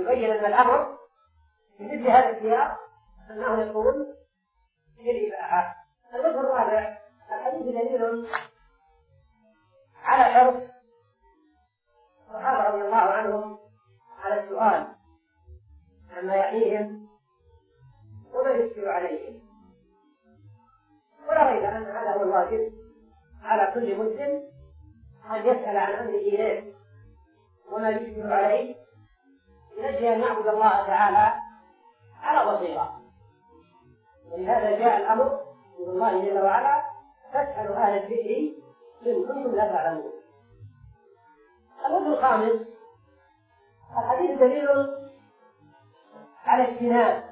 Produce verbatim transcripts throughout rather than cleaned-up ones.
يبين أن الأمر في مثل هذا السياق أنه يكون في الإباحة. الوجه الرابع الحديث دليل على حرص الصحابة رضي الله عنهم على السؤال عما يعنيهم وما يشكل عليهم، ولا ريب أن هذا هو الواجب على كل مسلم أن يسأل عن أمر دينه وما يشكل عليه من أجل أن يعبد الله تعالى على بصيرة. ولهذا جاء الأمر من الله جل وعلا: فاسألوا أهل الذكر إن كنتم لا تعلمون. الوجه الخامس الحديث دليل على اجتناب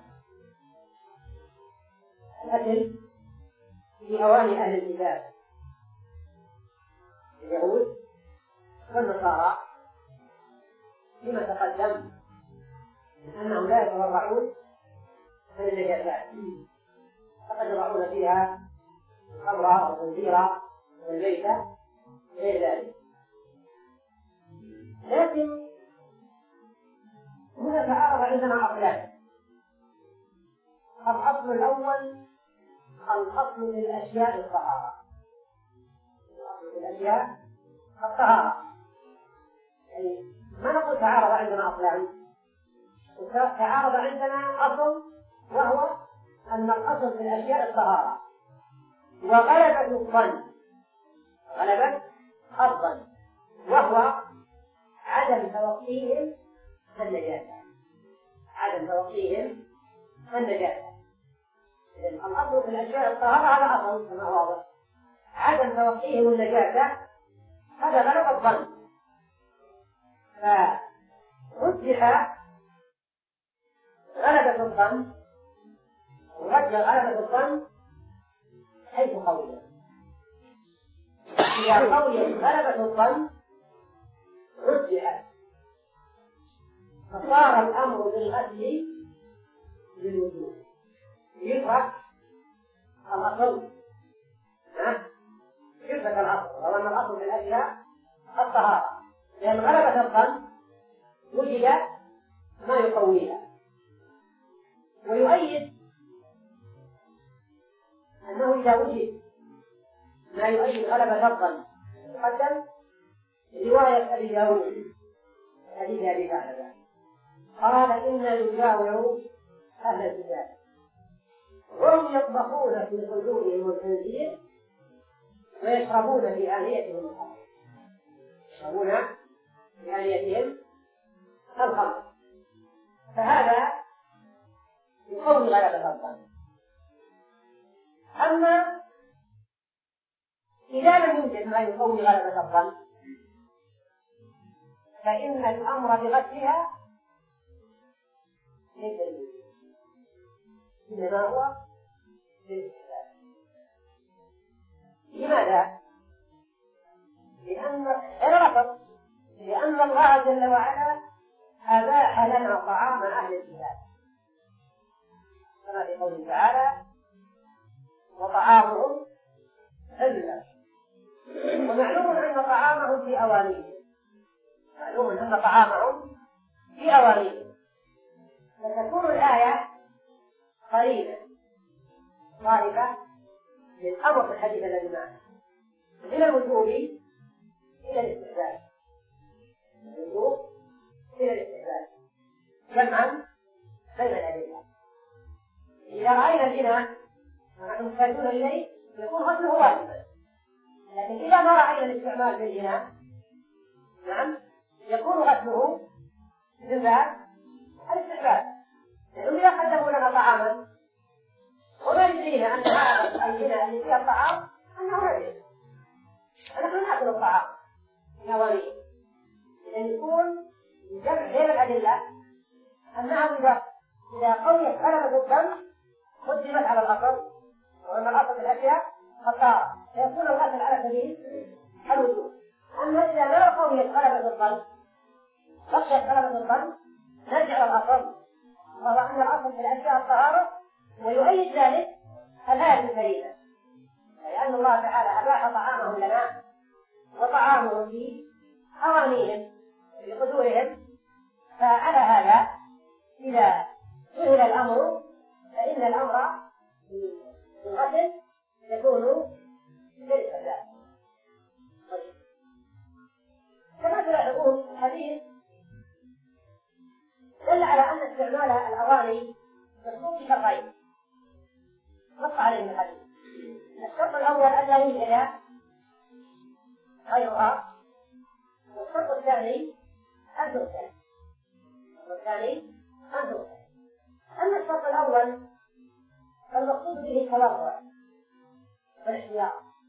الأكل في أواني أهل الكتاب اليهود والنصارى، فيما تقدم أنهم لا يتورعون من النجاسات، فقد يضعون فيها الخمر والخنزير والميتة غير ذلك. لكن هنا تعارض عندنا أصلان: الأصل الأول الأصل في الأشياء الطهارة، الأصل في الأشياء الطهارة، يعني ما نقول تعارض عندنا أصلان، تعارض عندنا أصل وهو أن الأصل في الأشياء الطهارة، وغلبة الظن غلبة الظن وهو عدم توقيهم النجاسة، عدم توقيهم النجاسة. إذن الأصل في الأشياء الطهارة على أصل كما هو واضح، عدم توقيهم النجاسة هذا غلب الظن، فرجح غلبة الظن ورجح غلبة الظن حيث قوله، إذا قوله غلبة الظن رجحت فصار الأمر بالغسل للوجوب، يترك الأصل، يترك الأصل وهو أن الأصل في الأشياء الطهارة، لأن غلبة الظن وجد ما يقويها. ويؤيد أنه إذا وجد ما يؤيد غلبة الظن تقدم رواية أبي داود حديث أبي ثعلبة قال: إنا نجاور أهل الكتاب وهم يطبخون في صدورهم الخنزير ويشربون في آنيتهم الخمر، يشربون في آنيتهم الخمر، فهذا يقوي غلبة الظن. أما إذا لم يوجد ما يقوي غلبة الظن فإن الأمر بغسلها ليس بالوجوب، إنما هو بالاستحباب. لماذا؟ لأن الرفض لأن الله جل وعلا أباح لنا طعام أهل الكتاب كما في قوله تعالى: وطعامهم حل. ومعلوم أن طعامهم في أوانيهم، معلوم أن طعامهم في أوانيهم، فتكون الآية قريبة صارفة للأمر في الحديث الذي معنا من الوجوب إلى الاستحباب، من الوجوب إلى الاستحباب جمعا بين الأدلة. إذا رأينا الإناء ونحن محتاجون إليه يكون غسله واجبا، لكن إذا ما رأينا الاستعمال في الإناء نعم يكون غسله من باب الاستحباب، لأنهم إذا قدموا لنا طعاما وما يدرينا أن هذا الإناء اللي فيه الطعام أنه نجس، فنحن نأكل الطعام من أوانيه، إذن يكون جمع بين الأدلة أنه إذا إذا قويت غلبة الظن قدمت على الأصل، وأن الأصل في الأشياء الطهارة، فيكون الغسل على سبيل الوجوب. أما إذا ما قويت غلبة الظن بقيت غلبة الظن نرجع الأصل، وهو أن الأصل في الأشياء الطهارة، ويؤيد ذلك الآية الكريمة، لأن الله تعالى أباح طعامهم لنا وطعامهم في أوانيهم في قدورهم، فعلى هذا إذا سئل الأمر فإن الأمر في الغسل يكون للاستحباب. كما تعلمون الحديث دل على أن استعمال الأواني مشروط بشرطين نص عليه الحديث. الشرط الأول أن لا يوجد غيرها، والشرط الثاني أن تغسل. والثاني أن تغسل. أما الشرط الأول فالمقصود به التوضع والاحتياط،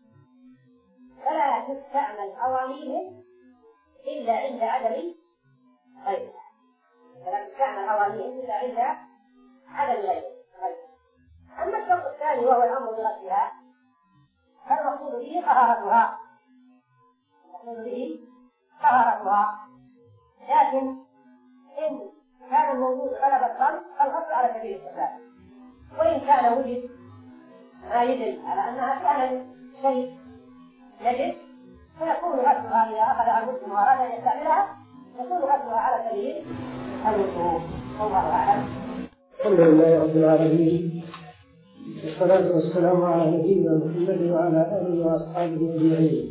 فلا تستعمل أوانيهم إلا عند عدم غيرها. فلا تستعمل أوانيهم إلا عند عدم غيرها. أما الشرط الثاني وهو الأمر بغسلها فالمقصود به طهارتها، المقصود به طهارتها. لكن إن كان الموجود غلب الظن فالغسل على سبيل الاستحباب، وإن كان وجد ما يدل على أنها كانت شيء نجس فيكون غسلها إذا أخذها المسلم وأراد أن يستعملها يكون غسلها على سبيل الوضوء. والله أعلم. الحمد لله رب العالمين، والصلاة والسلام على نبينا محمد وعلى آله وأصحابه أجمعين.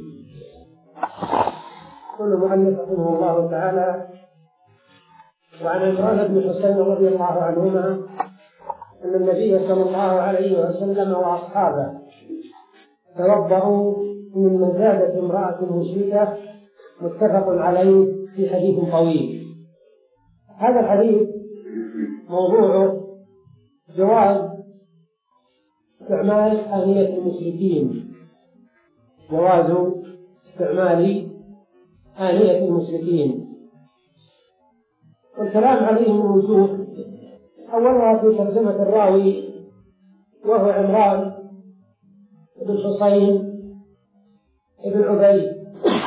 يقول المؤلف رحمه الله تعالى: وعن عمران بن حسين رضي الله عنهما أن النبي صلى الله عليه وسلم وأصحابه توضأوا من مزادة امرأة مشركة، متفق عليه في حديث طويل. هذا الحديث موضوعه جواز استعمال آنية المشركين، جواز استعمال آنية المشركين، والكلام عليه من وجوه. أولها في ترجمة الراوي وهو عمران بن حسين بن عبيد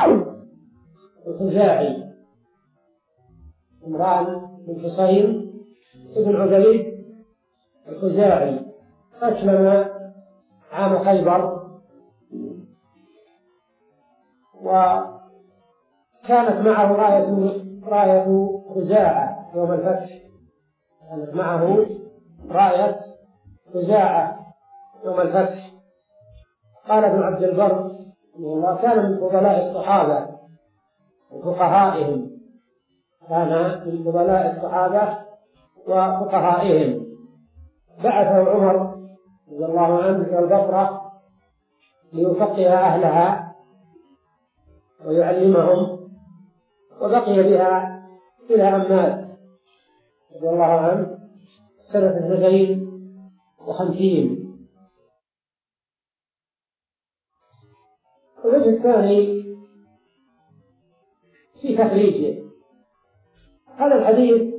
الخزاعي. عمران بن حسين بن عبيد الخزاعي أسلم عام خيبر، وكانت معه راية راية خزاعة يوم الفتح، كانت معه راية خزاعة يوم الفتح. قال ابن عبد البر والله كان من فضلاء الصحابة وفقهائهم، كان من فضلاء الصحابة وفقهائهم. بعثه عمر رضي الله عنه إلى البصرة ليفقه أهلها ويعلمهم، وبقي بها إلى أن مات رضي الله عنه سنة اثنتين وخمسين. الوجه الثاني في تخريجه. هذا الحديث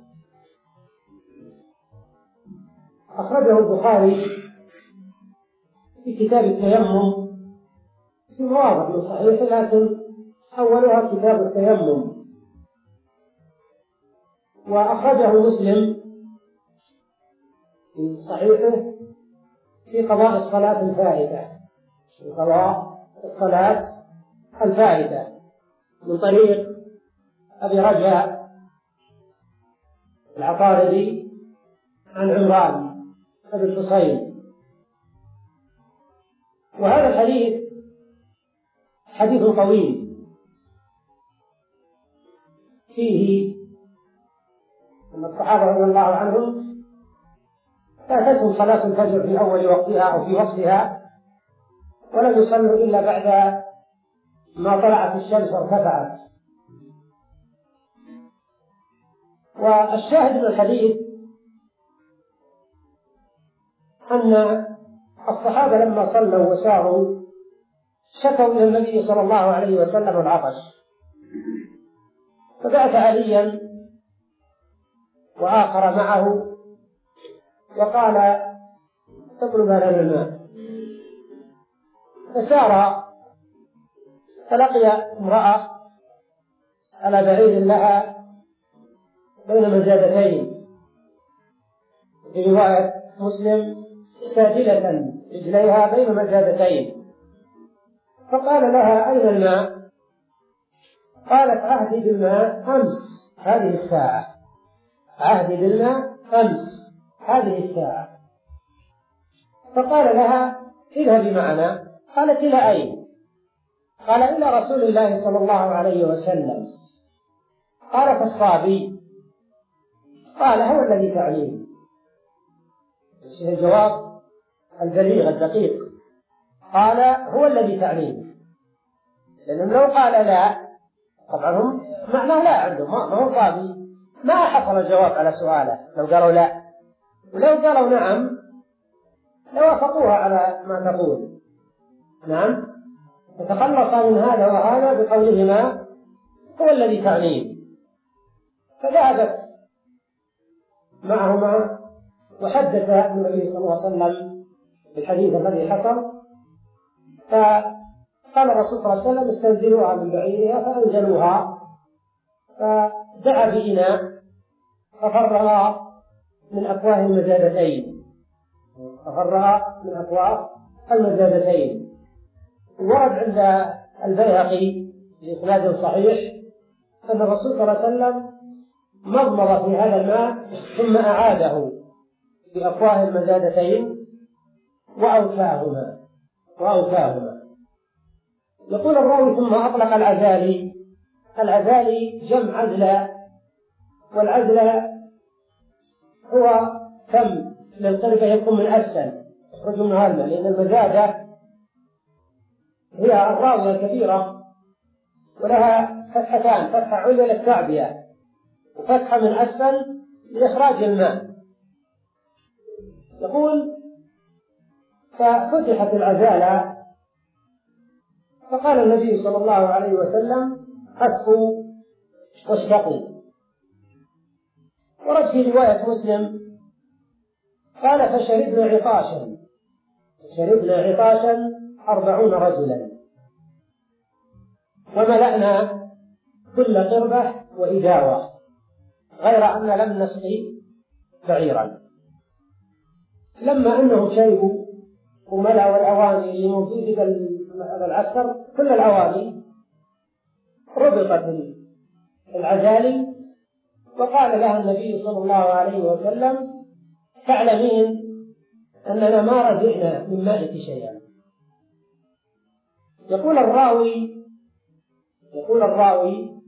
أخرجه البخاري في كتاب التيمم في مواضع من صحيح، لكن أولها كتاب التيمم. وأخرجه مسلم في صحيحه في قضاء الصلاة الفائتة، في قضاء الصلاة الفائتة من طريق أبي رجاء العطاردي عن عمران بن الحسين. وهذا الحديث حديث طويل فيه أن الصحابة رضي الله عنهم فاتتهم صلاة الفجر في أول وقتها أو في وقتها، ولم يصلوا إلا بعد ما طلعت الشمس وارتفعت. والشاهد من الحديث أن الصحابة لما صلوا وساروا شكوا إلى النبي صلى الله عليه وسلم العطش، فبعث عليا وآخر معه وقال: اطلب لنا الماء. فسار فلقي امرأة على بعير لها بين مزادتين، في رواية مسلم سادلة رجليها بين مزادتين، فقال لها: أين الماء؟ قالت: عهدي بالماء أمس هذه الساعة، عهدي بالماء أمس هذه الساعة. فقال لها اذهبي معنا. قالت إلى أين؟ قال إلى رسول الله صلى الله عليه وسلم. قالت الصابي. قال هو الذي تعنيه. الجواب البليغ الدقيق. قال هو الذي تعنيه، لأنه لو قال لا طبعا هم معناه لا عندهم، ما هو صابي، ما حصل الجواب على سؤاله لو قالوا لا، ولو قالوا نعم لوافقوها على ما تقول. نعم، فتخلص من هذا وهذا بقولهما هو الذي تعنيه. فذهبت معهما وحدث النبي صلى الله عليه وسلم بالحديث الذي حصل. فقال الرسول صلى الله عليه وسلم استنزلوها من بعيرها، فأنزلوها، فدعا بإناء ففرغ من أفواه المزادتين، ففرغ من أفواه المزادتين. ورد عند البيهقي بإسناد صحيح أن الرسول صلى الله عليه وسلم مضمض في هذا الماء ثم أعاده في أفواه المزادتين وأوكاهما وأوكاهما. يقول الراوي ثم أطلق العزالي. العزالي جمع عزلة، والعزلة هو فم ينصرف يكون من أسفل يخرج منها الماء، لأن المزادة هي الراوية الكبيرة ولها فتحتان، فتحة عليا للتعبئة وفتحة من أسفل لإخراج الماء. يقول ففتحت العزالة فقال النبي صلى الله عليه وسلم أسقوا واشتقوا. ورد في رواية مسلم قال فشربنا عطاشا فشربنا عطاشا أربعون رجلا وملأنا كل قربة وإداوة غير أن لم نسقي بعيرا. لما أنه شربوا وملأوا الأواني اللي موجودة في العسكر كل الأواني، ربطت العزالي وقال لها النبي صلى الله عليه وسلم تعلمين أننا ما رزقنا من مائك شيئا. يقول الراوي يقول الراوي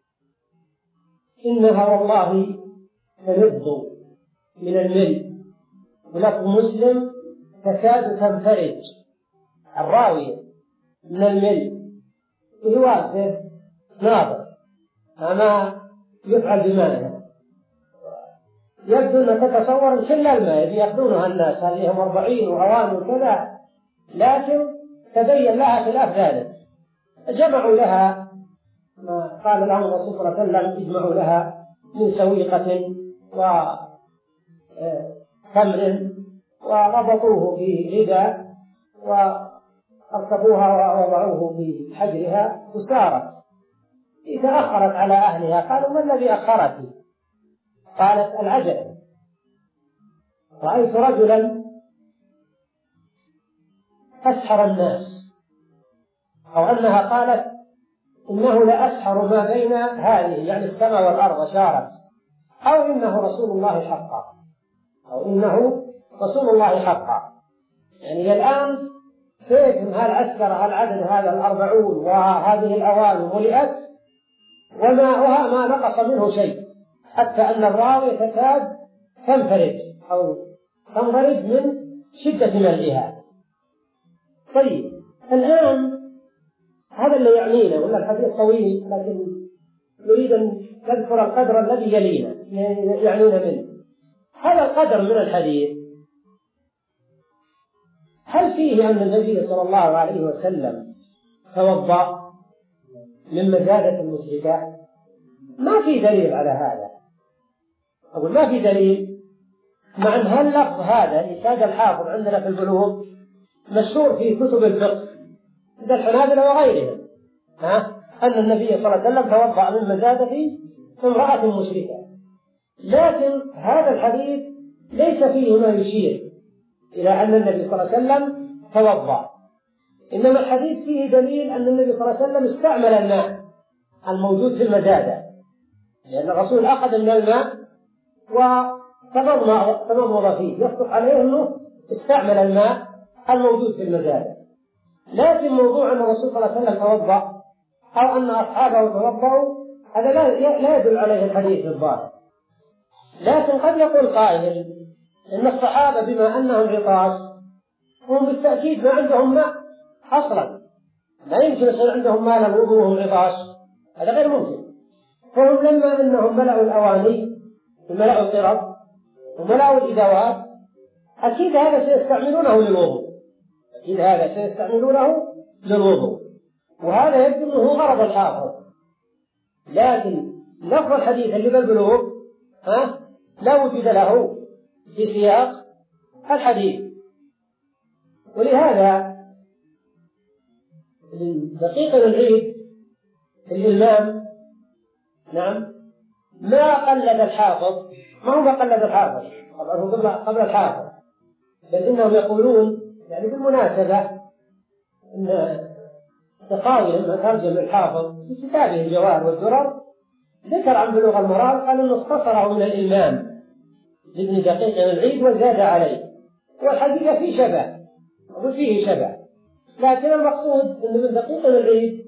إنها والله تنض من الملء، ولفظ مسلم تكاد تنفرج. الراوية من الملء وهو واقف ناظر ما يفعل بماء، يبدو أن تتصور كل الماء يأخذونها الناس اللي هم أربعين وأواني وكذا، لكن تبين لها خلاف ذلك. جمعوا لها ما قال لهم الرسول صلى الله عليه وسلم اجمعوا لها من سويقة وتمر وربطوه في رداء وأركبوها ووضعوه في حجرها وسارت. تأخرت على أهلها قالوا ما الذي أخرتي؟ قالت العجل، رأيت رجلا أسحر الناس، أو أنها قالت إنه لأسحر ما بين هذه يعني السماء والأرض شارت، أو إنه رسول الله حقا أو إنه رسول الله حقا. يعني الآن كيف هالعسكر هالعدد هذا الأربعون وهذه الأواني ملئت وماؤها ما نقص منه شيء، حتى أن الراوية تكاد تنفرج أو تنفرج من شدة ملئها. طيب الآن هذا اللي يعنينا، ولا الحديث طويل لكن نريد أن نذكر القدر الذي يلينا يعنينا منه. هذا القدر من الحديث هل فيه أن النبي صلى الله عليه وسلم توضأ من مزادة المشركات؟ ما في دليل على هذا. أقول ما في دليل، مع أن هاللفظ هذا لساد الحافظ عندنا في البلوغ مشهور في كتب الفقه عند الحنابلة وغيرهم، ها أن النبي صلى الله عليه وسلم توضأ من مزادة امرأة مشركة، لكن هذا الحديث ليس فيه ما يشير إلى أن النبي صلى الله عليه وسلم توضأ، إنما الحديث فيه دليل أن النبي صلى الله عليه وسلم استعمل الماء الموجود في المزادة، لأن الرسول أخذ من الماء وتمضمض فيه يصدق عليه أنه استعمل الماء الموجود في المزادة. لكن موضوع أن الرسول صلى الله عليه وسلم توضأ أو أن أصحابه توضأوا هذا لا يدل عليه الحديث بالظاهر. لكن قد يقول قائل إن الصحابة بما أنهم عطاش هم بالتأكيد ما عندهم ماء أصلا، لا يمكن يصير عندهم ماء للوضوء وهم عطاش، هذا غير ممكن. فهم لما أنهم ملأوا الأواني وملأوا القرب وملأوا الإدوات أكيد هذا سيستعملونه للوضوء، أكيد هذا سيستعملونه للوضوء، وهذا يبدو أنه غرض الحافظ. لكن لفظ الحديث اللي بالبلوغ ها لا وجود له في سياق الحديث. ولهذا دقيق العيد الإمام نعم ما قلد الحافظ، ما هو ما قلد الحافظ قبل قبل الحافظ، بل إنهم يقولون يعني بالمناسبة إن السخاوي لما ترجم الحافظ في كتابه الجواهر والدرر ذكر عن بلوغ المرام قال إنه اختصره من الإمام لابن دقيق العيد وزاد عليه، والحقيقة فيه شبه وفيه شبه، لكن المقصود إن ابن دقيق العيد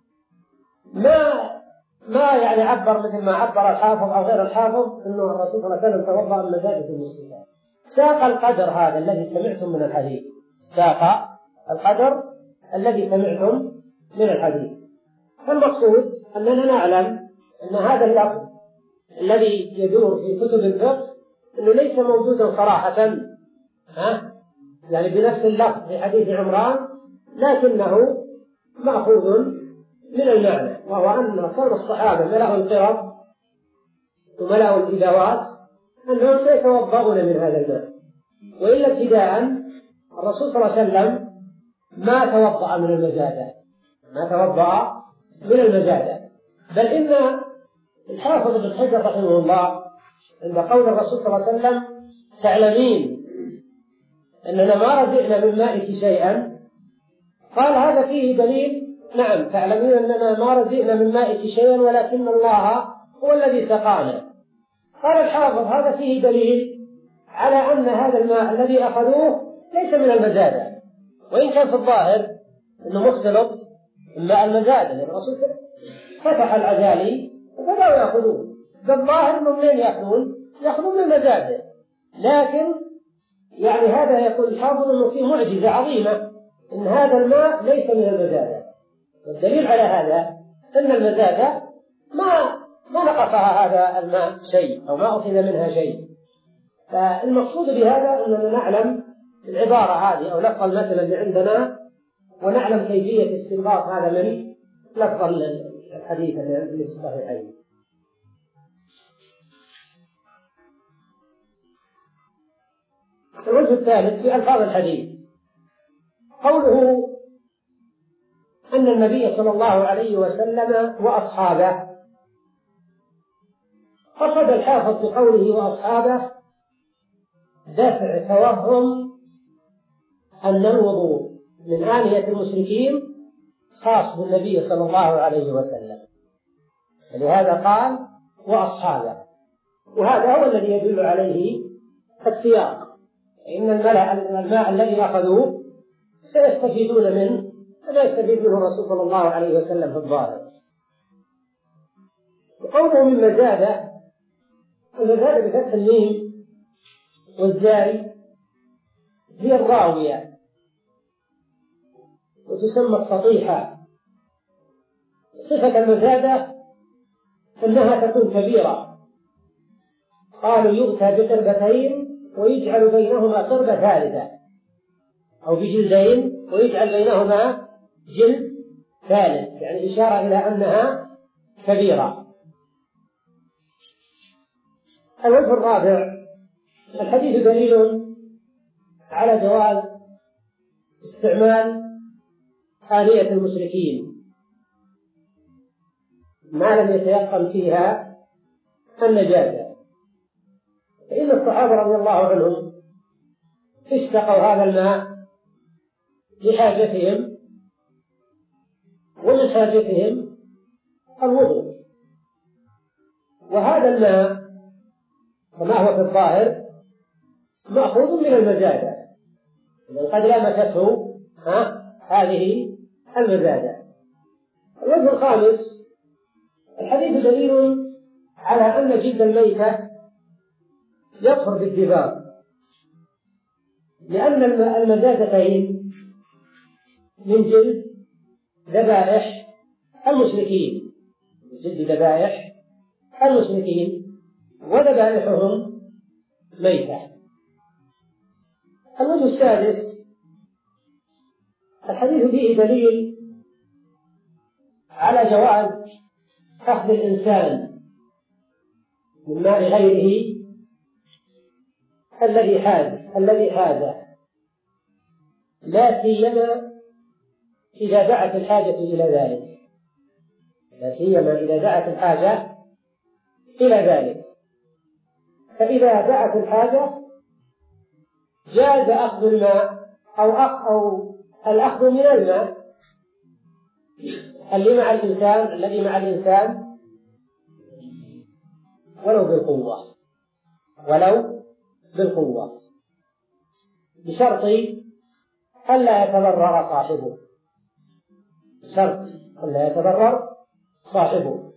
ما ما يعني عبر مثل ما عبر الحافظ أو غير الحافظ إنه الرسول صلى الله عليه وسلم توضأ من مزادة المسلمين. ساق القدر هذا الذي سمعتم من الحديث، ساق القدر الذي سمعتم من الحديث. فالمقصود أننا نعلم أن هذا اللفظ الذي يدور في كتب الفقه أنه ليس موجودا صراحة ها يعني بنفس اللفظ في حديث عمران، لكنه مأخوذ من المعنى، وهو أن كون الصحابة ملأوا القرب وملأوا الإدوات أنهم سيتوضؤون من هذا الماء. وإلا ابتداء الرسول صلى الله عليه وسلم ما توضأ من المزادة، ما توضأ من المزادة، بل إن الحافظ ابن حجر رحمه الله عند قول الرسول صلى الله عليه وسلم تعلمين أننا ما رزقنا من مائك شيئا، قال هذا فيه دليل نعم تعلمين أننا ما رزقنا من مائك شيئا ولكن الله هو الذي سقانا. قال الحافظ هذا فيه دليل على أن هذا الماء الذي أخذوه ليس من المزادة، وإن كان في الظاهر أنه مختلط من ماء المزادة، لأن الرسول فتح العزالي وبدأوا يأخذون، بالظاهر أنهم منين يأخذون؟ يأخذون من المزادة. لكن يعني هذا يقول الحافظ أنه فيه معجزة عظيمة أن هذا الماء ليس من المزادة، والدليل على هذا أن المزادة ما ما نقصها هذا الماء شيء أو ما أخذ منها شيء. فالمقصود بهذا أننا نعلم العبارة هذه أو لفظ المثل اللي عندنا، ونعلم كيفية استنباط هذا من لفظ الحديث اللي في الصحيحين. الوجه الثالث في ألفاظ الحديث قوله أن النبي صلى الله عليه وسلم وأصحابه، قصد الحافظ بقوله وأصحابه دفع توهم أن الوضوء من آنية المشركين خاص بالنبي صلى الله عليه وسلم، ولهذا قال وأصحابه، وهذا هو الذي يدل عليه السياق، إن الملأ الماء الذي أخذوه سيستفيدون منه كما يستفيد منه الرسول صلى الله عليه وسلم في الظاهر. وقوله من مزادة، المزادة بفتح الميم والزاي هي الراوية، وتسمى السطيحة. صفة المزادة أنها تكون كبيرة، قالوا يؤتى بقربتين ويجعل بينهما قربة ثالثة، أو بجلدين ويجعل بينهما جلد ثالث، يعني إشارة إلى أنها كبيرة. الوجه الرابع الحديث دليل على جواز استعمال آنية المشركين ما لم يتيقن فيها النجاسة، فإن الصحابة رضي الله عنهم استقوا هذا الماء لحاجتهم، ومن حاجتهم الوضوء، وهذا الماء وما هو في الظاهر مأخوذ من المزادة، قد لمسته ها هذه المزادة. الوجه الخامس: الحديث دليل على أن جلد الميتة يطهر بالدباغ، لأن المزادتين من جلد ذبائح المشركين، جلد ذبائح المشركين، وذبائحهم ميتة. الوجه السادس: الحديث فيه دليل على جواز أخذ الإنسان من مال غيره الذي حاز الذي حاز لا سيما إذا دعت الحاجة إلى ذلك، لا سيما إذا دعت الحاجة إلى ذلك. فإذا دعت الحاجة جاز أخذ الماء أو أخ أو الأخذ من الماء اللي مع الإنسان الذي مع الإنسان ولو بالقوة ولو بالقوة بشرط ألا يتضرر صاحبه، بشرط ألا يتضرر صاحبه.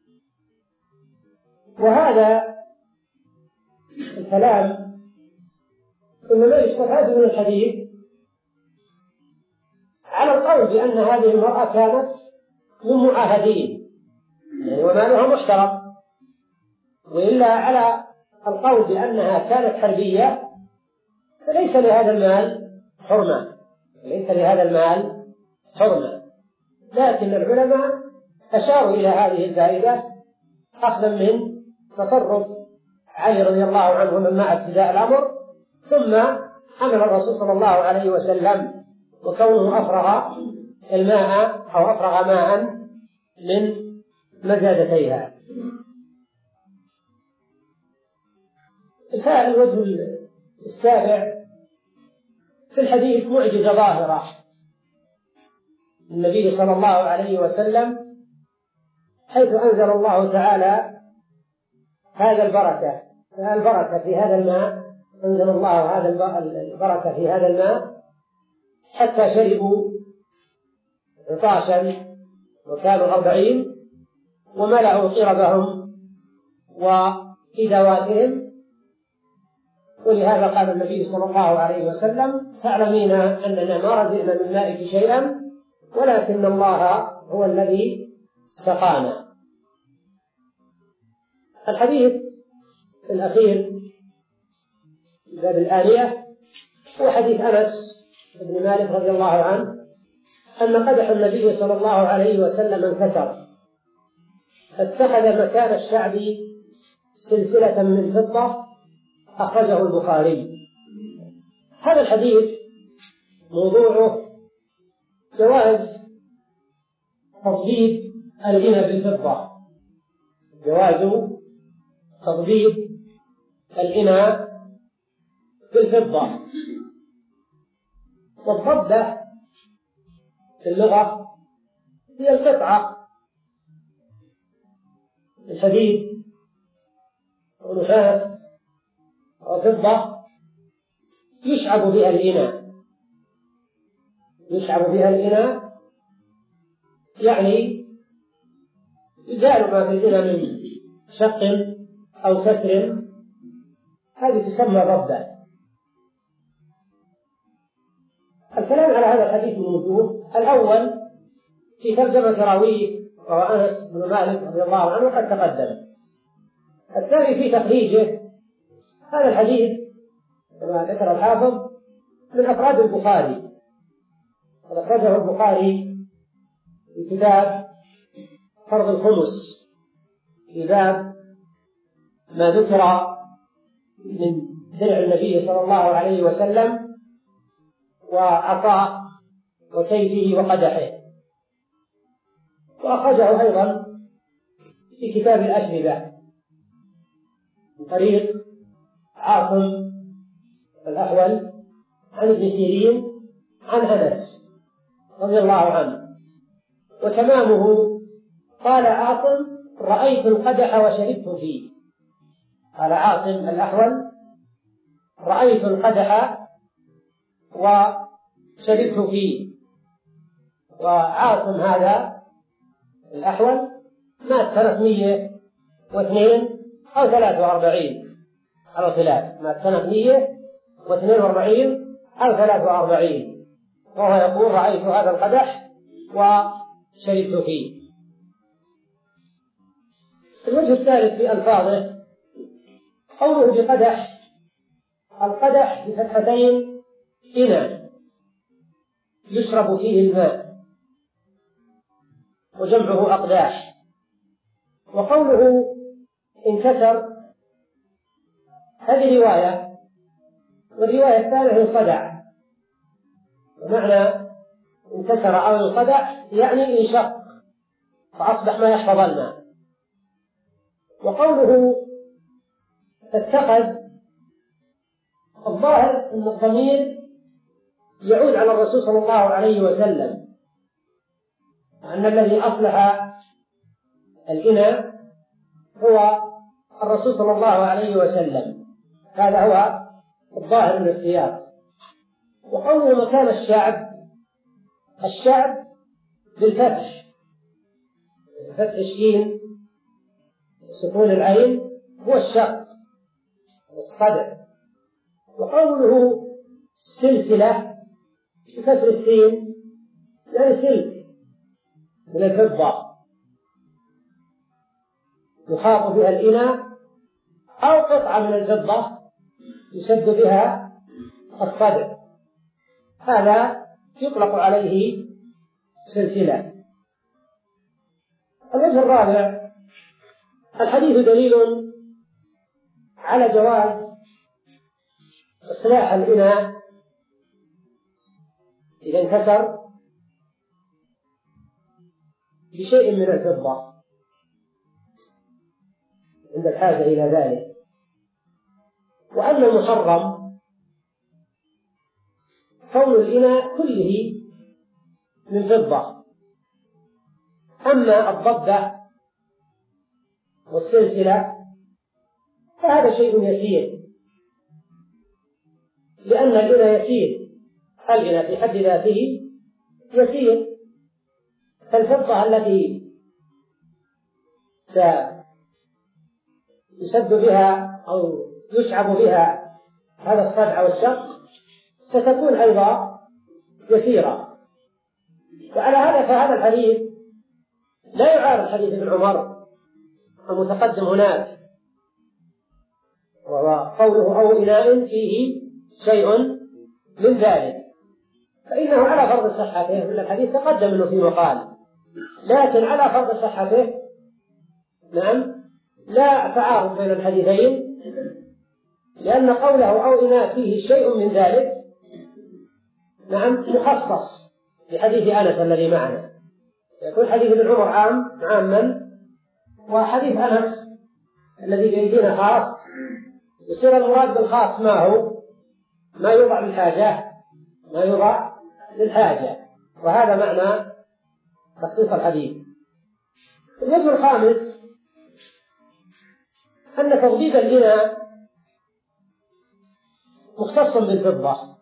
وهذا الكلام إنما يستفاد من الحديث على القول بأن هذه المرأة كانت من معاهدين يعني ومالها محترم، وإلا على القول بأنها كانت حربية فليس لهذا المال حرمة، ليس لهذا المال حرمة. لكن العلماء أشاروا إلى هذه الفائدة أخذا من تصرف علي رضي الله عنه من مع ابتداء الأمر، ثم حمل الرسول صلى الله عليه وسلم وكونه أفرغ الماء أو أفرغ ماء من مزادتيها. الوجه السابع: في الحديث معجزة ظاهرة النبي صلى الله عليه وسلم، حيث أنزل الله تعالى هذا البركة البركة في هذا الماء، أنزل الله هذا البركة في هذا الماء حتى شربوا عطاشا وكانوا أربعين وملأوا قربهم وإدواتهم. ولهذا قال النبي صلى الله عليه وسلم: تعلمين أننا ما رزقنا من مائك شيئا ولكن الله هو الذي سقانا. الحديث الأخير في باب الآنية هو حديث أنس بن مالك رضي الله عنه أن قدح النبي صلى الله عليه وسلم انكسر، فاتخذ مكان الشعب سلسلة من فضة، أخرجه البخاري. هذا الحديث موضوعه جواز تضبيب الإناء بالفضة، جواز تضبيب الإناء بالفضة. والضبة في اللغة هي القطعة الحديد ونحاس وفضة يشعب بها الإناء، يشعب بها الإناء يعني يزال ما في الإناء من شق أو كسر، هذه تسمى ضبة. الكلام على هذا الحديث من وجوه: الأول في ترجمة راويه وهو أنس بن مالك رضي الله عنه قد تقدم. الثاني في تخريجه. هذا الحديث كما ذكر الحافظ من أفراد البخاري، قد أخرجه البخاري في كتاب فرض الخمس في باب ما ذكر من درع النبي صلى الله عليه وسلم وعصاه وسيفه وقدحه، وأخرجه أيضا في كتاب الأشربة من طريق عاصم الأحول عن ابن سيرين عن أنس رضي الله عنه. وتمامه: قال عاصم: رأيت القدح وشربت فيه. قال عاصم الأحول: رأيت القدح وشربت فيه. وعاصم هذا الأحول مات سنة مئة واثنين أو ثلاثة وأربعين على الخلاف، مات سنة مئة واثنين وأربعين أو ثلاثة وأربعين، وهو يقول: رأيت هذا القدح وشربت فيه. الوجه الثالث في ألفاظه قوله بقدح، القدح بفتحتين إناء يشرب فيه الماء، وجمعه أقداح. وقوله انكسر هذه رواية، والرواية الثانية ينصدع، ومعنى انكسر أو ينصدع يعني انشق فأصبح ما يحفظ الماء. وقوله فاتخذ، الظاهر أن الضمير يعود على الرسول صلى الله عليه وسلم، وأن الذي أصلح الإناء هو الرسول صلى الله عليه وسلم، هذا هو الظاهر من السياق. وقوله مكان الشعب، الشعب بالفتح، فتح الشين سكون العين هو الشق والصدع. وقوله سلسلة بكسر السين يعني سلك من الفضة يخاط بها الإناء، أو قطعة من الفضة يسد بها الصدع، هذا يطلق عليه سلسلة. الوجه الرابع، الحديث دليل على جواز إصلاح الإناء إذا انكسر بشيء من الفضة عند الحاجة إلى ذلك، وأن المحرم كون الإناء كله من فضة. أما الضبة والسلسلة فهذا شيء يسير، لأن الإناء يسير، الإناء في حد ذاته يسير، فالفضة التي سيسد بها أو يشعب بها هذا الصدع والشق ستكون أيضا يسيرة. وعلى هذا فهذا الحديث لا يعارض حديث ابن عمر المتقدم هناك، وهو قوله أو إناء فيه شيء من ذلك، فإنه على فرض صحته، من الحديث تقدم أنه في مقال، لكن على فرض صحته نعم لا تعارض بين الحديثين، لأن قوله أو إناء فيه شيء من ذلك نعم مخصص بحديث أنس الذي معنا، يكون حديث ابن عمر عام عاما، وحديث أنس الذي بأيدينا خاص، يصير المراد بالخاص ما هو ما يوضع للحاجة، ما يوضع للحاجة، وهذا معنى تخصيص الحديث. الوجه الخامس أن تضبيب الإناء مختص بالفضة،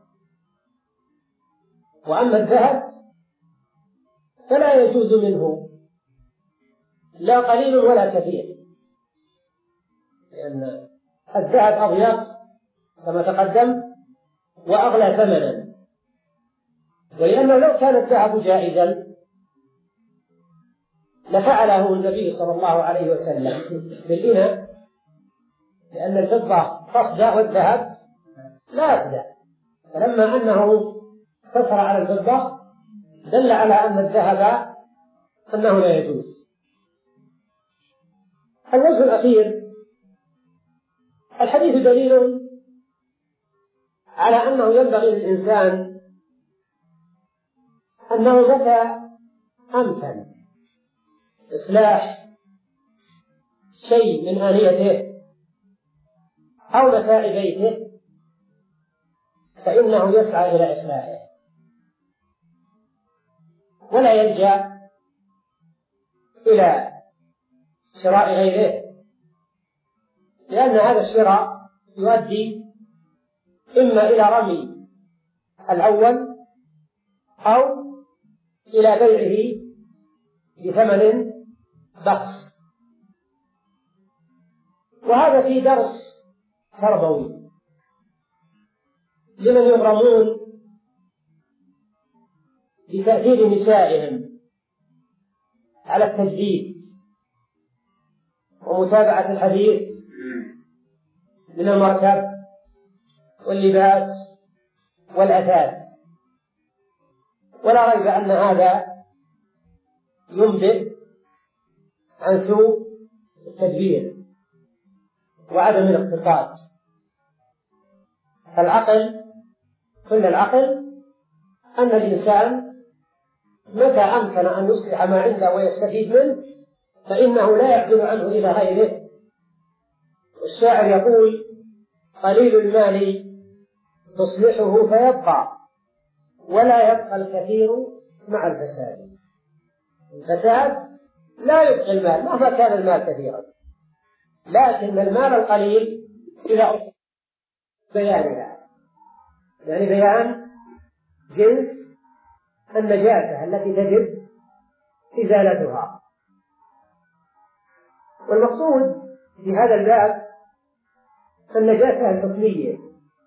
وأما الذهب فلا يجوز منه لا قليل ولا كثير، لأن الذهب أضيق كما تقدم وأغلى ثمنا، ولأنه لو كان الذهب جائزا لفعله النبي صلى الله عليه وسلم بالإناء، لأن الفضة تصدع والذهب لا يصدع، فلما أنه اقتصر على الفضة دل على أن الذهب أنه لا يجوز. الوجه الأخير، الحديث دليل على أنه ينبغي للإنسان أنه متى أمكن إصلاح شيء من آنيته أو متاع بيته فإنه يسعى إلى إصلاحه ولا يلجأ إلى شراء غيره، لأن هذا الشراء يؤدي إما إلى رمي الأول أو إلى بيعه بثمن بخس. وهذا في درس تربوي لمن يغرمون بتأثير نسائهم على التجديد ومتابعة الحديث من المركب واللباس والأثاث. ولا ريب أن هذا ينبئ عن سوء التدبير وعدم الاقتصاد. العقل كل العقل أن الإنسان متى أمكن أن يصلح ما عنده ويستفيد منه فإنه لا يعدل عنه إلى غيره. والشاعر يقول: قليل المال تصلحه فيبقى ولا يبقى الكثير مع الفساد. الفساد لا يبقي المال مهما كان المال كثيرا، لكن المال القليل إذا أصبح بيانها، يعني بيان جنس النجاسة التي تجب إزالتها. والمقصود في هذا الباب النجاسة الحكمية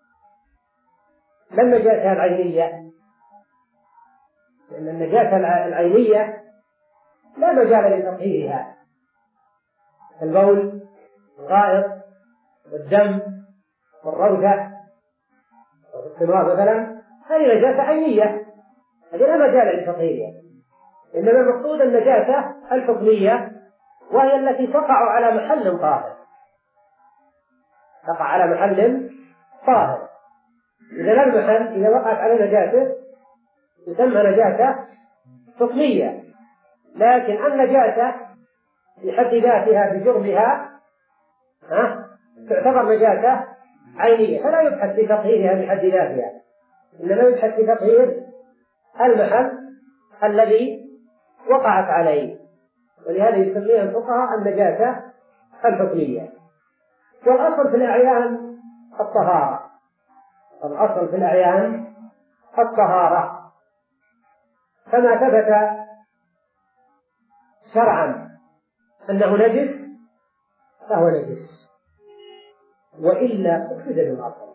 لا النجاسة العينية، لأن النجاسة العينية لا مجال لتطهيرها، البول والغائط والدم والروثة والسمار مثلا، هذه نجاسة عينية، هذه لا مجال لتطهيرها. إنما المقصود النجاسة الحكمية، وهي التي تقع على محل طاهر، تقع على محل طاهر. إذا المحل إذا وقعت على نجاسة يسمى نجاسة حكمية، لكن النجاسة بحد ذاتها بجرمها تعتبر نجاسة عينية، فلا يبحث في تطهيرها بحد ذاتها، إنما يبحث في تطهير المحل الذي وقعت عليه، ولهذا يسميها الفقهاء النجاسة الحكمية. والأصل في الأعيان الطهارة، الأصل في الأعيان الطهارة، فما ثبت شرعا أنه نجس فهو نجس، وإلا أفسد بالأصل.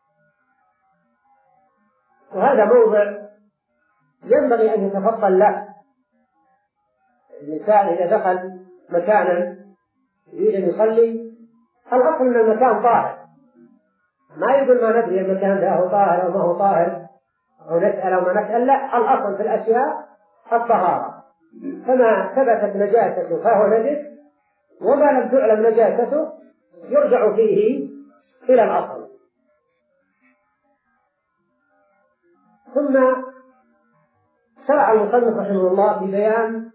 وهذا موضع ينبغي أن يتفطن له الإنسان إذا دخل مكانا يريد أن يصلي. الأصل أن المكان طاهر، ما يقول ما ندري المكان ده هو طاهر أو ما هو طاهر أو نسأل أو ما نسأل، لا، الأصل في الأشياء الطهارة. فما ثبتت نجاسته فهو نجس، وما لم تعلم نجاسته يرجع فيه إلى الأصل. ثم شرع المصنف رحمه الله في بيان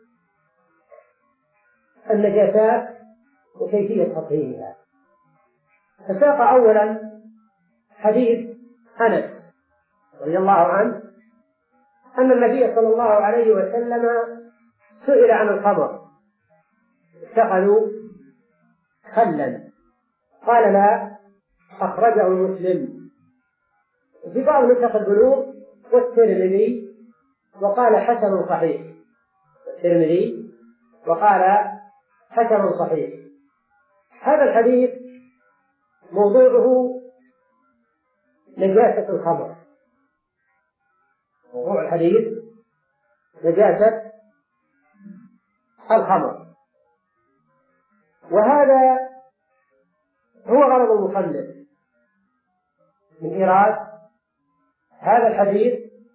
النجاسات وكيفية تطهيرها، فساق أولا حديث أنس رضي الله عنه أن النبي صلى الله عليه وسلم سئل عن الخمر اتخذوا خلا، قال لا، أخرجه مسلم في بعض نسخ البلوغ والترمذي وقال حسن صحيح، الترمذي وقال حسن صحيح. هذا الحديث موضوعه نجاسة الخمر، موضوع الحديث نجاسة الخمر، وهذا هو غرض المصنف من إيراد هذا الحديث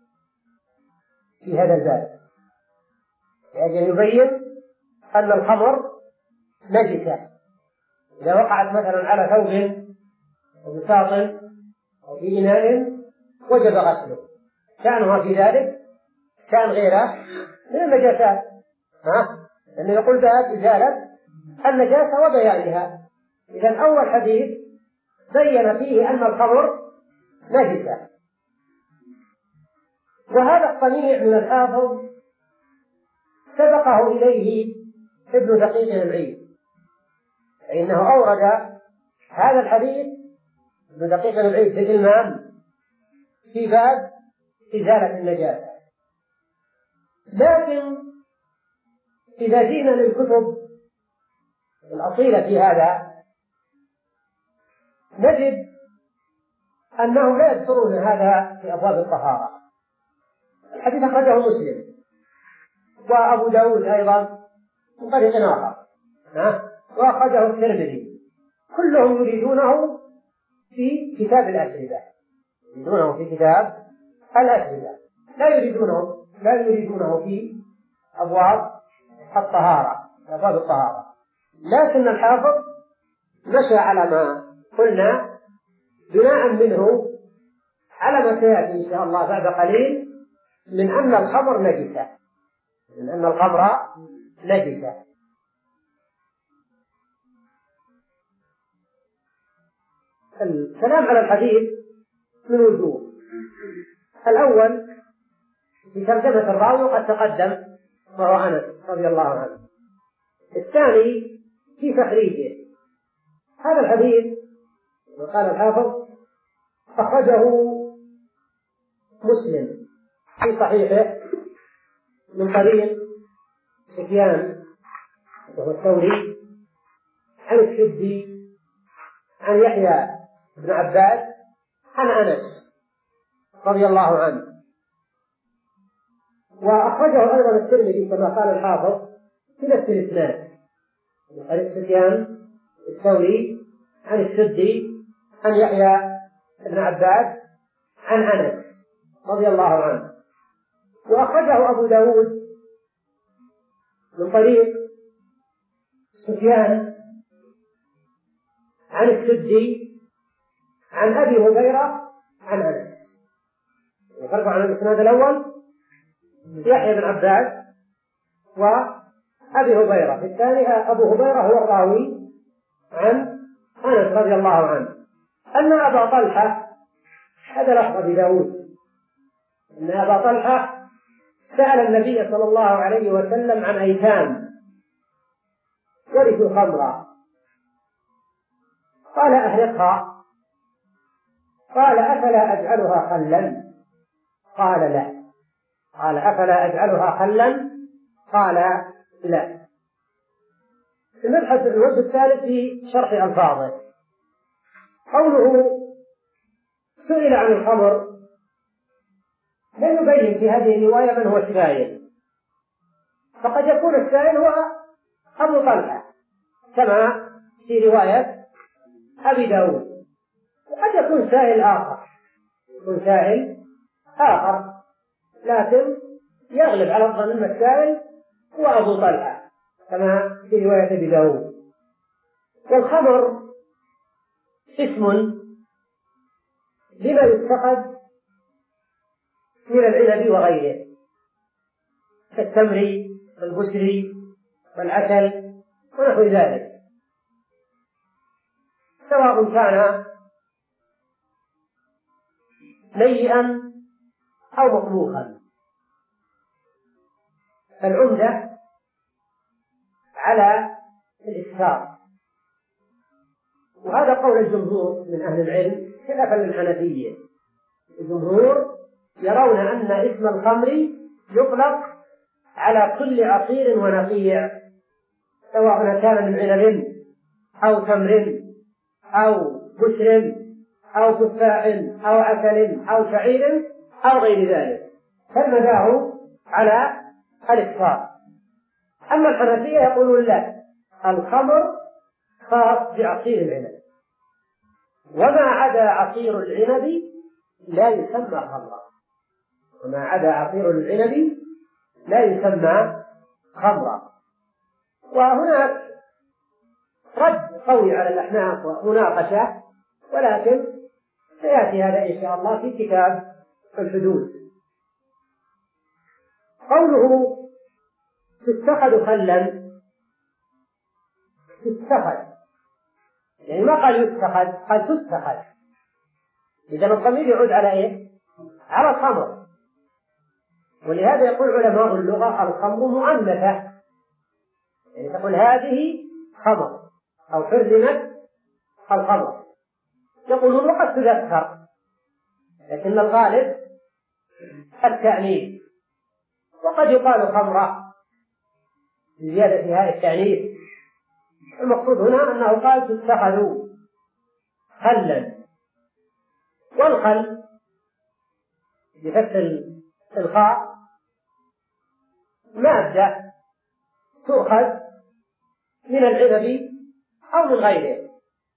في هذا الباب، لأجل يبين أن الخمر نجسة إذا وقعت مثلا على ثوب أو بساط أو في إناء وجب غسله، كانها في ذلك كان غيره من النجاسات، ها؟ لأنه يقول باب إزالة النجاسة وبيانها. إذن أول حديث بين فيه أن الخمر نجسة. وهذا الصنيع من الحافظ سبقه إليه ابن دقيق العيد، فإنه أورد هذا الحديث ابن دقيق العيد في الإلمام في باب إزالة النجاسة. لكن إذا جينا للكتب الأصيلة في هذا نجد أنهم لا يذكرون هذا في أبواب الطهارة. الحديث أخرجه مسلم وأبو داود أيضا من طريق آخر، وأخرجه الترمذي، كلهم يريدونه في كتاب الأشربة، يريدونه في كتاب الأشربة، لا يريدونه لا يريدونه في أبواب الطهارة، أبواب الطهارة. لكن الحافظ مشى على ما قلنا بناء منه على ما سيأتي إن شاء الله بعد قليل من أن الخمر نجسة، من أن الخمر نجسة. الكلام على الحديث من وجوه. الأول في ترجمة الراوي وقد تقدم وهو أنس رضي الله عنه. الثاني في تخريجه. هذا الحديث وقال الحافظ أخرجه مسلم في صحيحه من طريق سفيان وهو الثوري عن السدي عن يحيى بن عباد عن أنس رضي الله عنه. وأخرجه أيضا الترمذي كما قال الحافظ في نفس الإسناد من طريق سفيان الثوري عن السدي عن يحيى بن عباد عن أنس رضي الله عنه. وأخرجه أبو داود من طريق سفيان عن السدي عن أبي هريرة عن أنس. يفرق عن الإسناد الأول يحيى بن عباد وأبي هريرة، الثاني أبو هريرة هو الراوي عن أنس رضي الله عنه أن أبا طلحة، هذا لفظ أبي داود، أن أبا طلحة سأل النبي صلى الله عليه وسلم عن أيتام ورثوا خمرا، قال أهرقها، قال أفلا أجعلها خلا؟ قال لا. قال أفلا أجعلها خلا؟ قال لا. المبحث الوجه الثالث في شرح ألفاظه. قوله سئل عن الخمر لا يبين في هذه الرواية من هو السائل، فقد يكون السائل هو أبو طلحة كما في رواية أبي داود، وقد يكون سائل آخر يكون سائل آخر لكن يغلب على الظن أن السائل هو أبو طلحة كما في رواية أبي داود. والخمر اسم لما يتخذ من العنب وغيره كالتمر والبسر والعسل ونحو ذلك، سواء كان نيئا أو مطبوخا. فالعمدة على الإسكار، وهذا قول الجمهور من أهل العلم خلافا للحنفية. الجمهور يرون أن اسم الخمر يطلق على كل عصير ونقيع، سواء كان من عنب أو تمر أو بسر أو تفاح أو عسل أو شعير أو غير ذلك، فالمداه على الإسكار. أما الحنفية يقولون لا، الخمر خاص بعصير العنب، وما عدا عصير العنب لا يسمى خمرا، وما عدا عصير العنب لا يسمى خمرا. وهناك رد قوي على الأحناف ومناقشة، ولكن سيأتي هذا إن شاء الله في كتاب الحدود. قوله تتخذ خلا، تتخذ يعني ما قال يتخذ، قال تتخذ، إذن الضمير يعود على إيه؟ على الخمر. ولهذا يقول علماء اللغة الخمر مؤنثة، يعني تقول هذه خمر أو حرمت الخمر، يقولون وقد تذكر، لكن الغالب التأنيث، وقد يقال خمرة بزيادة هذا التأنيث. المقصود هنا أنه قال تتخذوا خلا، والخل بفتح الخاء مادة تؤخذ من العنب أو من غيره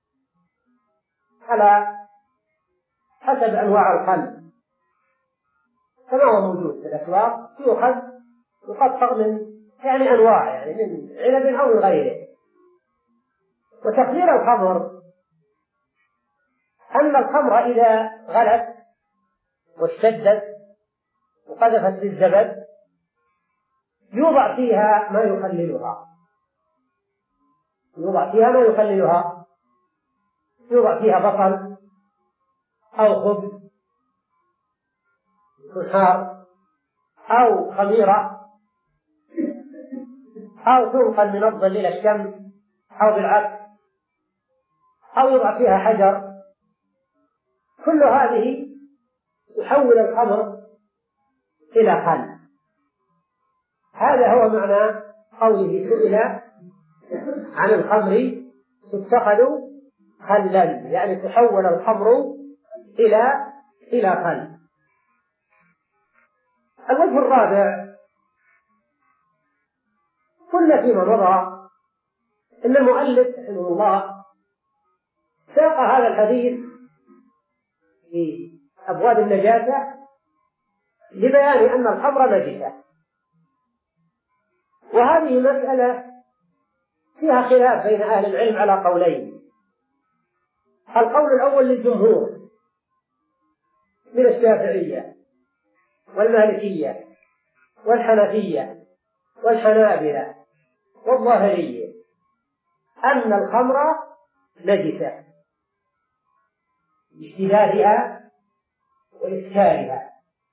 على حسب أنواع الخل، كما هو موجود في الأسواق، يؤخذ يقطع من يعني أنواع، يعني من عنب أو من غيره. وتخدير الخمر أن الخمر إذا غلت واشتدت وقذفت بالزبد يوضع فيها ما يخللها، يوضع فيها ما يخللها يوضع فيها بصل أو خبز نحار أو خميرة، أو تنقل من الظل إلى الشمس، أو بالعكس، أو يوضع فيها حجر. كل هذه يحول الخمر إلى خل. هذا هو معنى قوله سئل عن الخمر تتخذ خلا، يعني تحول الخمر إلى إلى خل. الوجه الرابع، قلنا فيما مضى إن المؤلف رحمه الله ساق هذا الحديث في أبواب النجاسة لبيان أن الخمر نجسة، وهذه مسألة فيها خلاف بين أهل العلم على قولين. القول الأول للجمهور من الشافعية والمالكية والحنفية والحنابلة والظاهرية أن الخمر نجسة باشتدادها وإسكارها،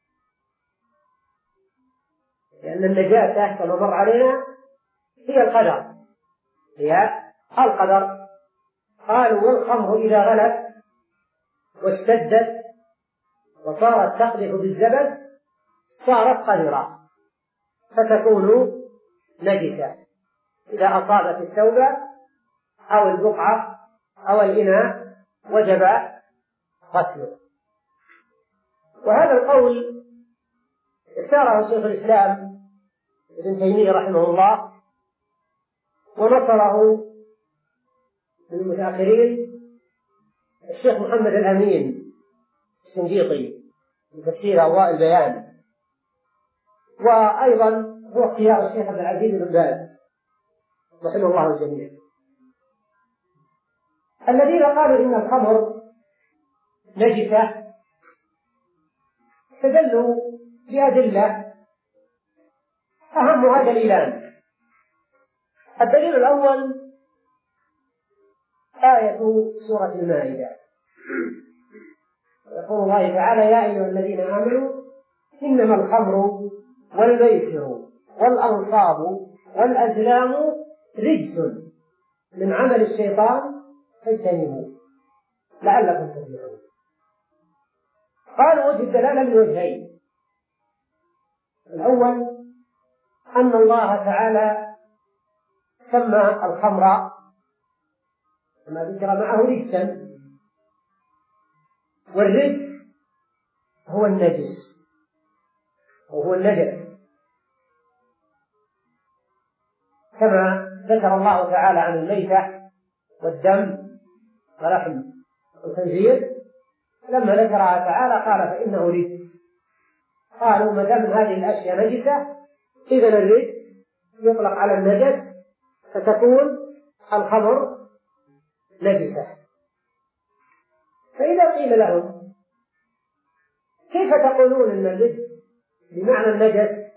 لأن النجاسة كما مر علينا هي القدر، هي القدر. قالوا والخمر إذا غلت واشتدت وصارت تقذف بالزبد صارت قذرة فتكون نجسة إذا أصابت الثوب أو البقعة أو الإناء وجب غسله. وهذا القول اختاره شيخ الإسلام ابن تيمية رحمه الله، ونصره من المتأخرين الشيخ محمد الأمين الشنقيطي في تفسير أضواء البيان، وأيضا هو اختيار الشيخ عبد العزيز بن باز رحمه الله الجميع. الذين قالوا إن الخمر نجسة استدلوا بأدلة، أهمها دليلان. الدليل الأول آية سورة المائدة، يقول الله تعالى يا أيها الذين آمنوا إنما الخمر والميسر والأنصاب والأزلام رجس من عمل الشيطان فاجتنبوه لعلكم تفلحون. قالوا وجه الدلالة من وجهين. الأول أن الله تعالى سمى الخمر كما ذكر معه رجسا، والرجس هو النجس وهو النجس، كما ذكر الله تعالى عن الميتة والدم ولحم الخنزير، لما ذكرها تعالى قال فإنه رجس. قالوا ما دام هذه الأشياء نجسة إذن الرجس يطلق على النجس فتكون الخمر نجسة. فإذا قيل لهم كيف تقولون إن الرجس بمعنى النجس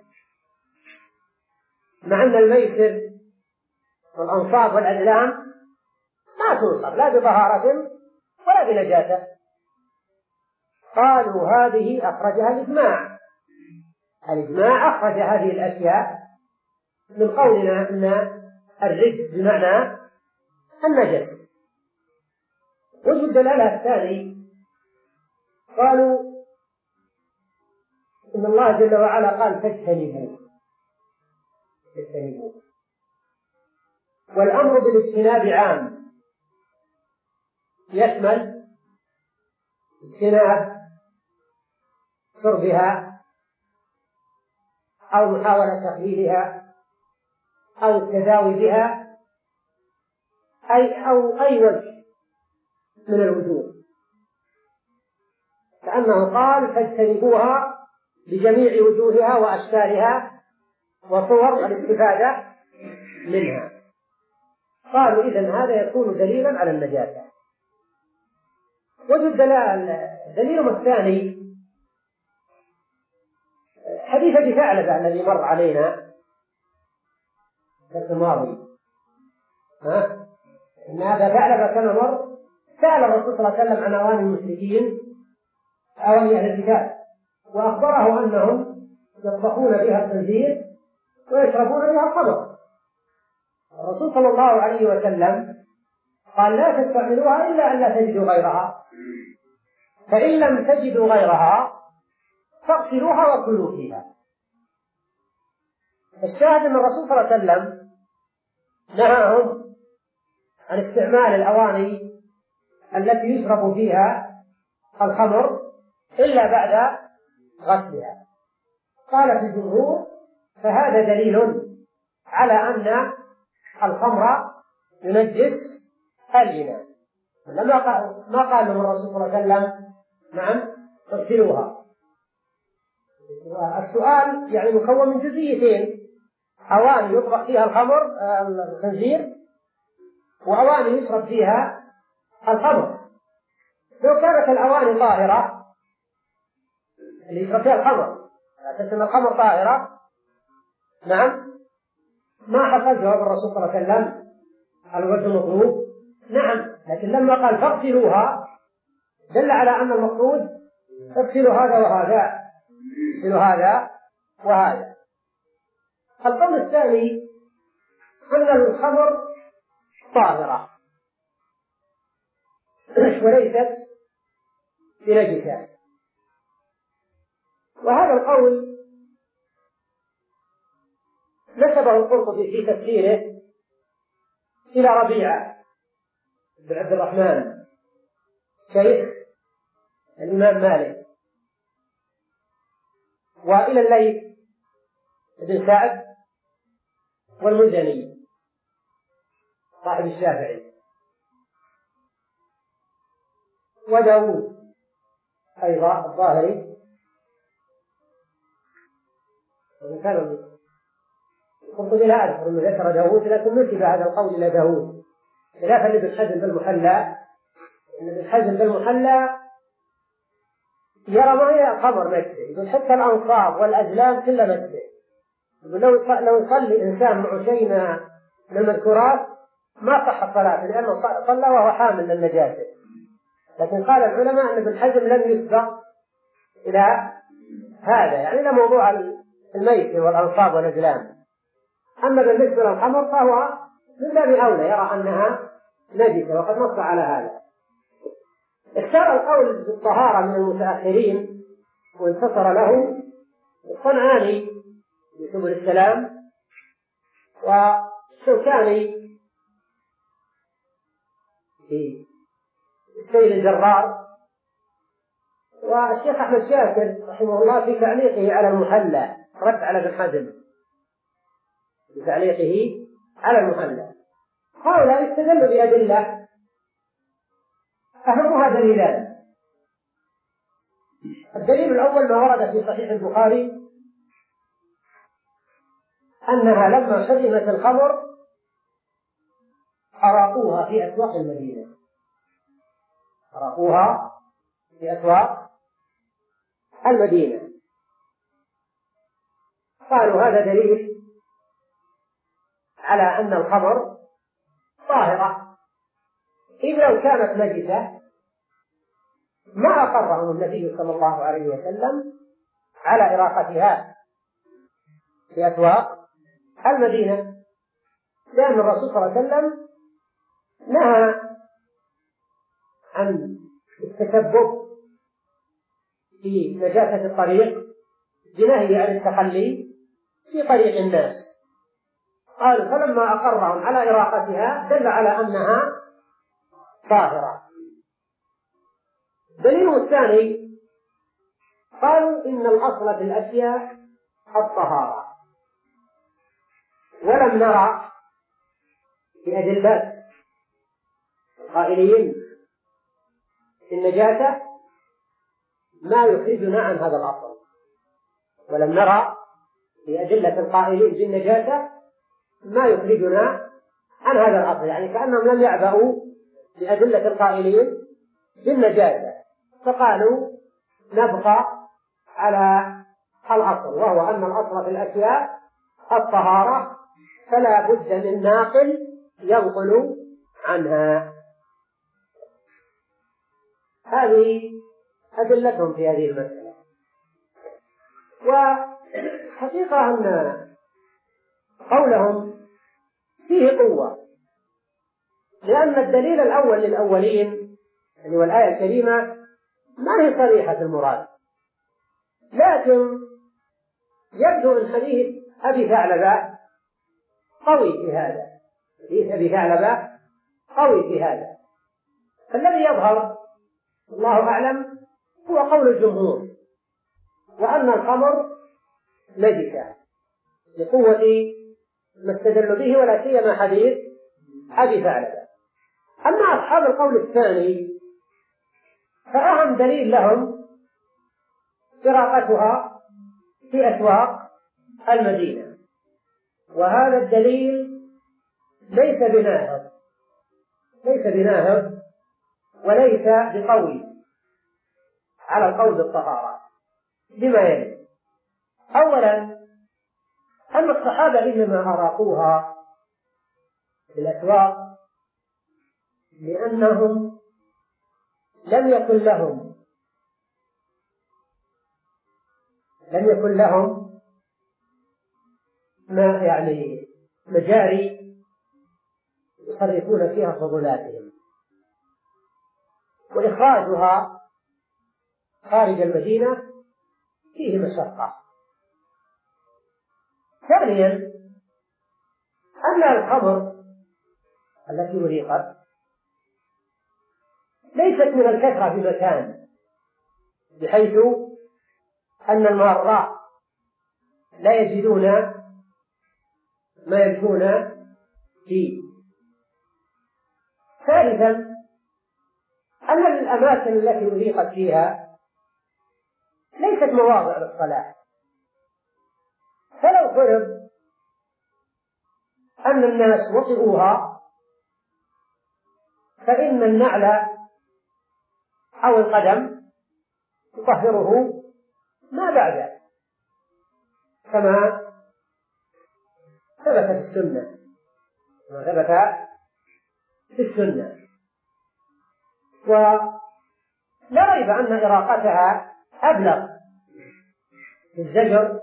مع أن الميسر والأنصاب والأزلام ما توصف لا بطهارة ولا بنجاسة؟ قالوا هذه أخرجها الإجماع. الإجماع أخرج هذه الأشياء من قولنا أن الرجس بمعنى النجس. وجه الدلالة الثاني قالوا إن الله جل وعلا قال فاجتنبوه فاجتنبوه، والأمر بالاجتناب عام، يشمل اجتناب شربها أو محاولة تقليلها أو التداوي بها أي أو أي وجه من الوجوه، كأنه قال فاجتنبوها بجميع وجوهها وأشكالها وصور الاستفادة منها. قالوا إذن هذا يكون دليلا على النجاسة. وجه الدليل الثاني حديث أبي ثعلبة الذي مر علينا في الماضي، ها؟ إن أبا ثعلبة كان مر سأل الرسول صلى الله عليه وسلم عن أواني المشركين أواني أهل الكتاب، وأخبره أنهم يطبخون بها الخنزير ويشربون بها الخمر. الرسول صلى الله عليه وسلم قال لا تستعملوها إلا أن لا تجدوا غيرها، فإن لم تجدوا غيرها فاغسلوها وكلوا فيها. الشاهد أن الرسول صلى الله عليه وسلم نهاهم عن استعمال الأواني التي يشرب فيها الخمر إلا بعد غسلها. قالت الجمهور فهذا دليل على أن الخمر ينجس الإناء، لما قال ما قال لهم الرسول صلى الله عليه وسلم نعم اغسلوها. السؤال يعني مكون من جزئيتين، أواني يطبخ فيها الخمر الخنزير وأواني يشرب فيها الخمر. لو كانت الأواني طاهرة اللي يشرب فيها الخمر على أساس أن الخمر طاهرة نعم ما حصل جواب الرسول صلى الله عليه وسلم على الوجه المطلوب نعم، لكن لما قال فاغسلوها دل على أن المفروض اغسلوا هذا وهذا، اغسلوا هذا وهذا. القول الثاني أن الخمر طاهرة وليست بنجسة، وهذا القول نسبه القرطبي في تفسيره إلى ربيعة بن عبد الرحمن شيخ الإمام مالك، وإلى الليث بن سعد والمزني صاحب الشافعي وداود أيضا الظاهري، وإن كان القرطبي لا أذكر أنه ذكر داود لكن نسب هذا القول إلى داود، خلافا لابن حزم بالمحلى. إن ابن حزم بالمحلى يرى ما هي خمر نجسة، يقول حتى الأنصاب والأزلام كلها نجسة، يقول لو لو يصلي إنسان معه شيء من المذكورات ما صح الصلاة لأنه صلى وهو حامل للنجاسة. لكن قال العلماء أن ابن حزم لم يسبق إلى هذا، يعني إلى موضوع الميسر والأنصاب والأزلام. أما بالنسبة للخمر فهو من باب أولى يرى أنها نجسة، وقد نص على هذا. اختار القول بالطهارة من المتأخرين وانتصر له الصنعاني في سبل السلام، والشوكاني في السيل الجرار، والشيخ أحمد شاكر رحمه الله في تعليقه على المحلى رد على ابن حزم في تعليقه على المحلى. هؤلاء استدلوا بأدلة أهمها دليلان. الدليل الأول ما ورد في صحيح البخاري أنها لما حرمت الخمر أراقوها في أسواق المدينة، أراقوها في أسواق المدينة. قالوا هذا دليل على أن الخمر طاهرة، إذ لو كانت نجسة ما أقرهم النبي صلى الله عليه وسلم على إراقتها في أسواق المدينة، لأن الرسول صلى الله عليه وسلم نهى عن التسبب في نجاسة الطريق بنهي عن التخلي في طريق الناس. قالوا فلما أقرهم على إراقتها دل على أنها طاهرة. دليل الثاني قالوا إن الأصل في الأشياء الطهارة، ولم نرى في أدلة القائلين في النجاسة ما يخرجنا عن هذا الأصل، ولم نرى في أدلة القائلين بالنجاسة ما يخرجنا عن هذا الأصل، يعني كأنهم لم يعبأوا بأدلة القائلين بالنجاسة، فقالوا نبقى على الأصل، وهو أن الأصل في الأشياء الطهارة، فلا بد من ناقل ينقل عنها. هذه أدلتهم في هذه المسألة. وحقيقة أن قولهم فيه قوة، لأن الدليل الأول للأولين يعني والآية الكريمة ما هي صريحة المراد، لكن يبدو من حديث أبي ثعلبة قوي في هذا، حديث أبي ثعلبة قوي في هذا. الذي يظهر الله أعلم هو قول الجمهور، وأن الخمر نجسة لقوة ما استدل به، ولا سيما حديث أبي ثعلبة. أما أصحاب القول الثاني فأهم دليل لهم إراقتها في أسواق المدينة، وهذا الدليل ليس بناهض ليس بناهض وليس بقوي على القول بالطهارة، بما يلي: أولا أن الصحابة إنما أراقوها في الأسواق لأنهم لم يكن لهم لم يكن لهم ما يعني مجاري يصرفون فيها فضلاتهم، وإخراجها خارج المدينة فيه مشقة. ثانيا أن الخمر التي أريقت ليست من الكثرة بمكان، بحيث أن المارة لا يجدون ما يجدون فيه. ثالثا أن الأماكن التي أريقت فيها ليست مواضع للصلاة، فلو فرض أن الناس وطئوها فإن النعل أو القدم يطهره ما بعده، كما ثبت في السنة كما ثبت في السنة ولا ريب أن إراقتها أبلغ في الزجر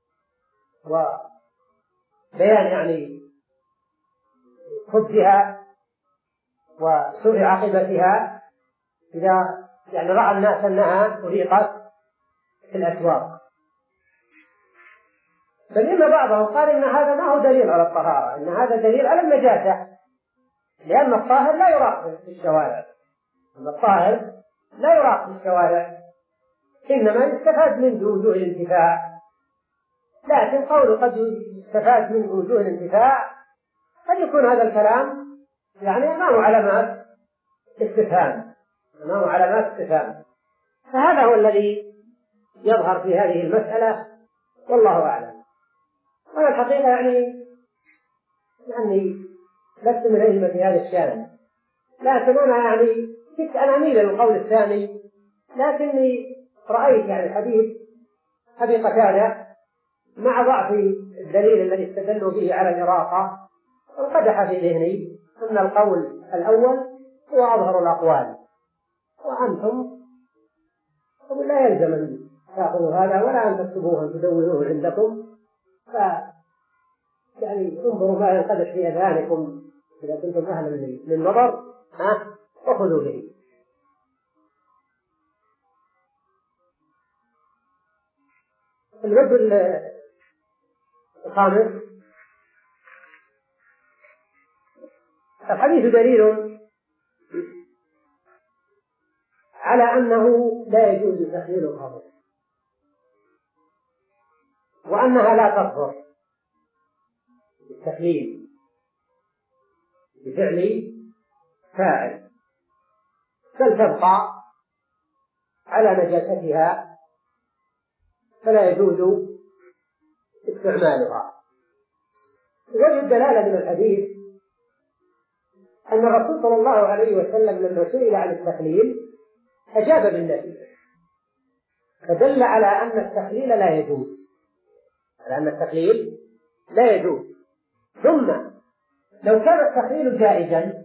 وبيان يعني خبثها وسوء عاقبتها إذا يعني رأى الناس أنها أريقت في الأسواق. بل إن بعضهم قال إن هذا ما هو دليل على الطهارة، إن هذا دليل على النجاسة، لأن الطاهر لا يراق في الشوارع أن الطاهر لا يراق في الشوارع، إنما يستفاد منه وجوه الانتفاع. لكن قول قد يستفاد من وجوه الانتفاع قد يكون هذا الكلام يعني أمام علامات استفهام أمام علامات استفهام فهذا هو الذي يظهر في هذه المسألة، والله أعلم. وأنا الحقيقة يعني يعني لست من أئمة في هذا الشأن، لكن أنا يعني كنت أنا أميل للقول الثاني، لكني رأيت يعني حديث أبي قتادة مع ضعف الدليل الذي استدلوا به على الإراقة، انقدح في ذهني أن القول الأول هو أظهر الأقوال، وأنتم لا يلزم أن تأخذوا هذا ولا أن تكتبوه أن تدونوه عندكم، ف يعني انظروا ما ينقدح في أذهانكم إذا كنتم أهلا للنظر ها وخذوا به. الوجه الخامس: الحديث دليل على أنه لا يجوز تخليل الخمر، وأنها لا تطهر بالتخليل بفعل فاعل، بل تبقى على نجاستها فلا يجوز استعمالها. وجه الدلالة من الحديث أن الرسول صلى الله عليه وسلم لما سئل عن التخليل أجاب بالنفي، فدل على أن التخليل لا يجوز، على أن التخليل لا يجوز. ثم لو كان التخليل جائزا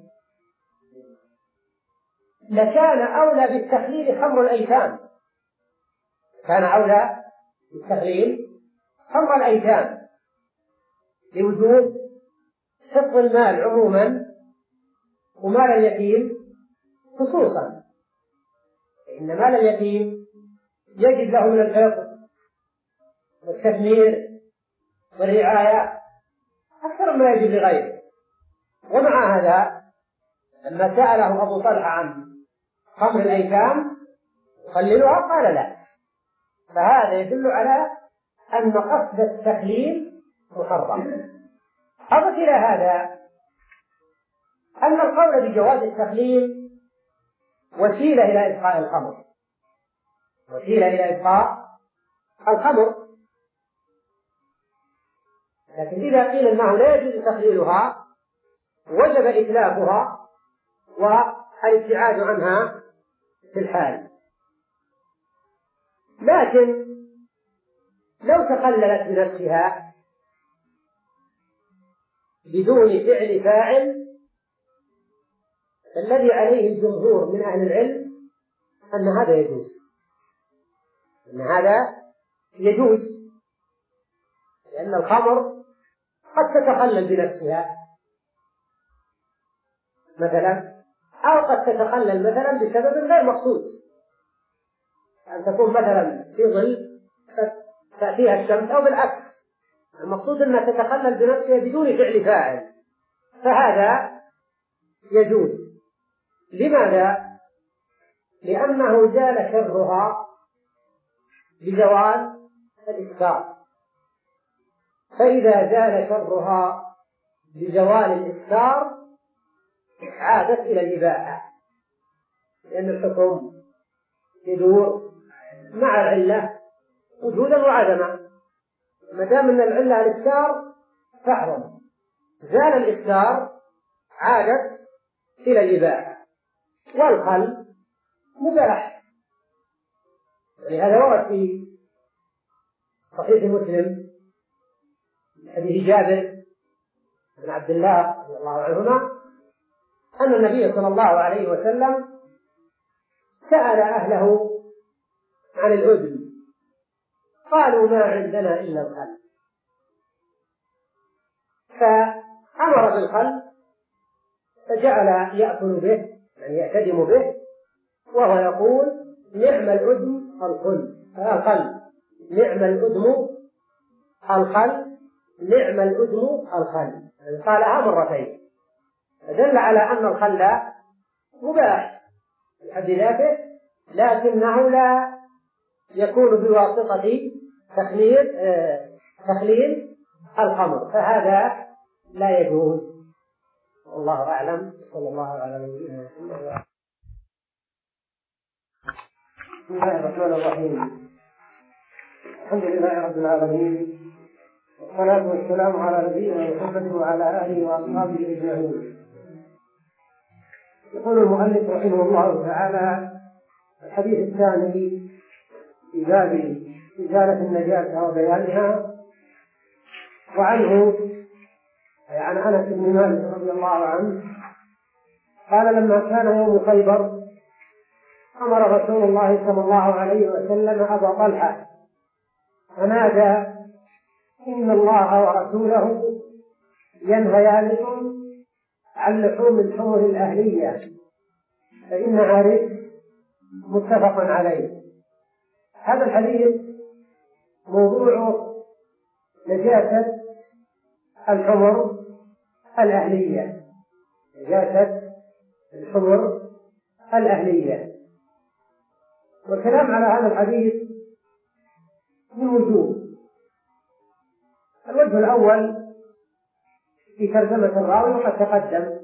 لكان أولى بالتخليل خمر الأيتام، كان أولى بالتخليل خمر الأيتام لوجوب حفظ المال عموما ومال اليتيم خصوصا، إن مال اليتيم يجب له من الحفظ والتثمير والرعاية أكثر مما يجب لغيره. ومع هذا لما سأله أبو طلحة عن خمر الأيتام يخللها قال لا، فهذا يدل على أن قصد التخليل محرم. أضف إلى هذا أن القول بجواز التخليل وسيلة إلى إبقاء الخمر، وسيلة إلى إبقاء الخمر، لكن إذا قيل أنه لا يجوز تخليلها وجب إتلافها والابتعاد عنها في الحال. لكن لو تخللت بنفسها بدون فعل فاعل الذي عليه الجمهور من أهل العلم أن هذا يجوز، أن هذا يجوز، لأن الخمر قد تتخلل بنفسها مثلا، أو قد تتخلل مثلا بسبب غير مقصود، أن تكون مثلا في ظل تأتيها الشمس أو بالعكس، المقصود أنها تتخلل بنفسها بدون فعل فاعل، فهذا يجوز. لماذا؟ لأنه زال شرها بزوال الإسكار، فإذا زال شرها بزوال الإسكار عادت إلى الإباحة، لأن الحكم يدور مع العلة وجودا وعدما، ما دام أن العلة الإسكار تحرم، زال الإسكار عادت إلى الإباحة، والخل مباح. ولهذا ورد في صحيح مسلم حديث جابر بن عبد الله رضي الله عنهما أن النبي صلى الله عليه وسلم سأل أهله عن الأذن قالوا ما عندنا إلا الخل، فأمر بالخل فجعل يأكل به، يعني يعتدم به، وهو يقول نعم الأذن الخل الخل نعم الأذن الخل نعم الأذن الخل، يعني قالها مرتين، فدل على أن الخل مباح بحد ذاته، لكنه لا يكون بواسطة تخمير تخليل الخمر، فهذا لا يجوز. والله أعلم. صلى الله على نبينا محمد. بسم الله الرحمن الرحيم. الحمد لله رب العالمين، والصلاة والسلام على نبينا محمد وعلى آله وأصحابه أجمعين. يقول المؤلف رحمه الله تعالى: الحديث الثاني في باب إزالة النجاسة وبيانها. وعنه أي عن أنس بن مالك رضي الله عنه قال: لما كان يوم خيبر أمر رسول الله صلى الله عليه وسلم أبا طلحة فنادى: إن الله ورسوله ينهيانكم عن لحوم الحمر الأهلية فإنها رجس. متفق عليه. هذا الحديث موضوع نجاسة الحمر الأهلية، نجاسة الحمر الأهلية. والكلام على هذا الحديث من وجوه. الوجه الأول في ترجمة الراوي وقد تقدم.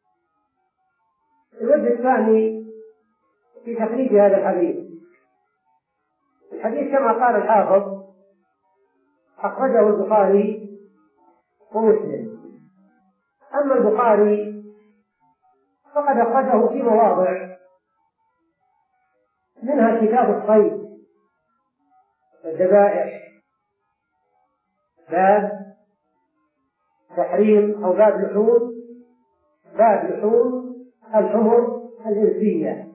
الوجه الثاني في تخريج هذا الحديث. الحديث كما قال الحافظ أخرجه البخاري ومسلم. أما البخاري فقد أخرجه في مواضع، منها كتاب الصيد والذبائح، باب تحريم أو باب لحوم باب لحوم الحمر الإنسية.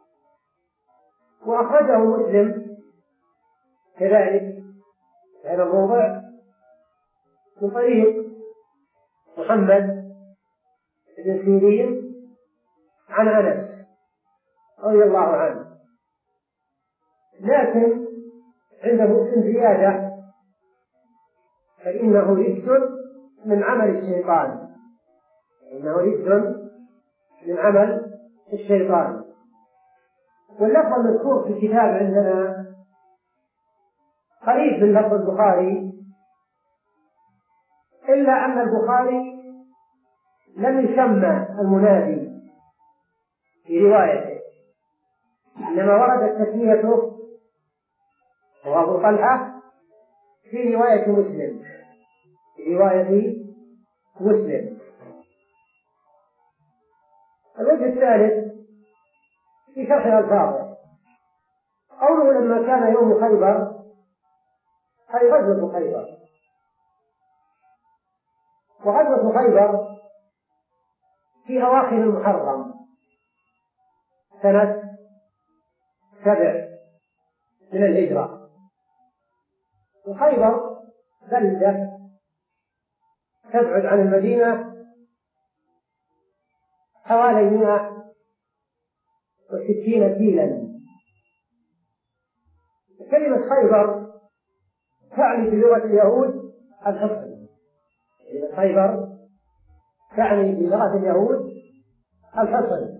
وأخرجه مسلم كذلك في هذا الموضع من طريق محمد بن سيرين عن أنس رضي الله عنه. لكن عند مسلم زيادة: فإنه رجس من عمل الشيطان، إنه رجس من عمل الشيطان. واللفظ المذكور في الكتاب عندنا قريب من لفظ البخاري، إلا أن البخاري لم يسمى المنادي في روايته، إنما وردت تسميته وهو أبو طلحة في رواية مسلم في رواية مسلم. الوجه الثالث في شرح ألفاظه، قوله لما كان يوم خيبر أي غزوة خيبر. وغزوة خيبر في أواخر المحرم سنة سبع من الهجرة. وخيبر بلدة تبعد عن المدينة حوالي مئة وستين كيلا. كلمة خيبر تعني بلغة اليهود الحصن. كلمة خيبر تعني بلغة اليهود الحصن.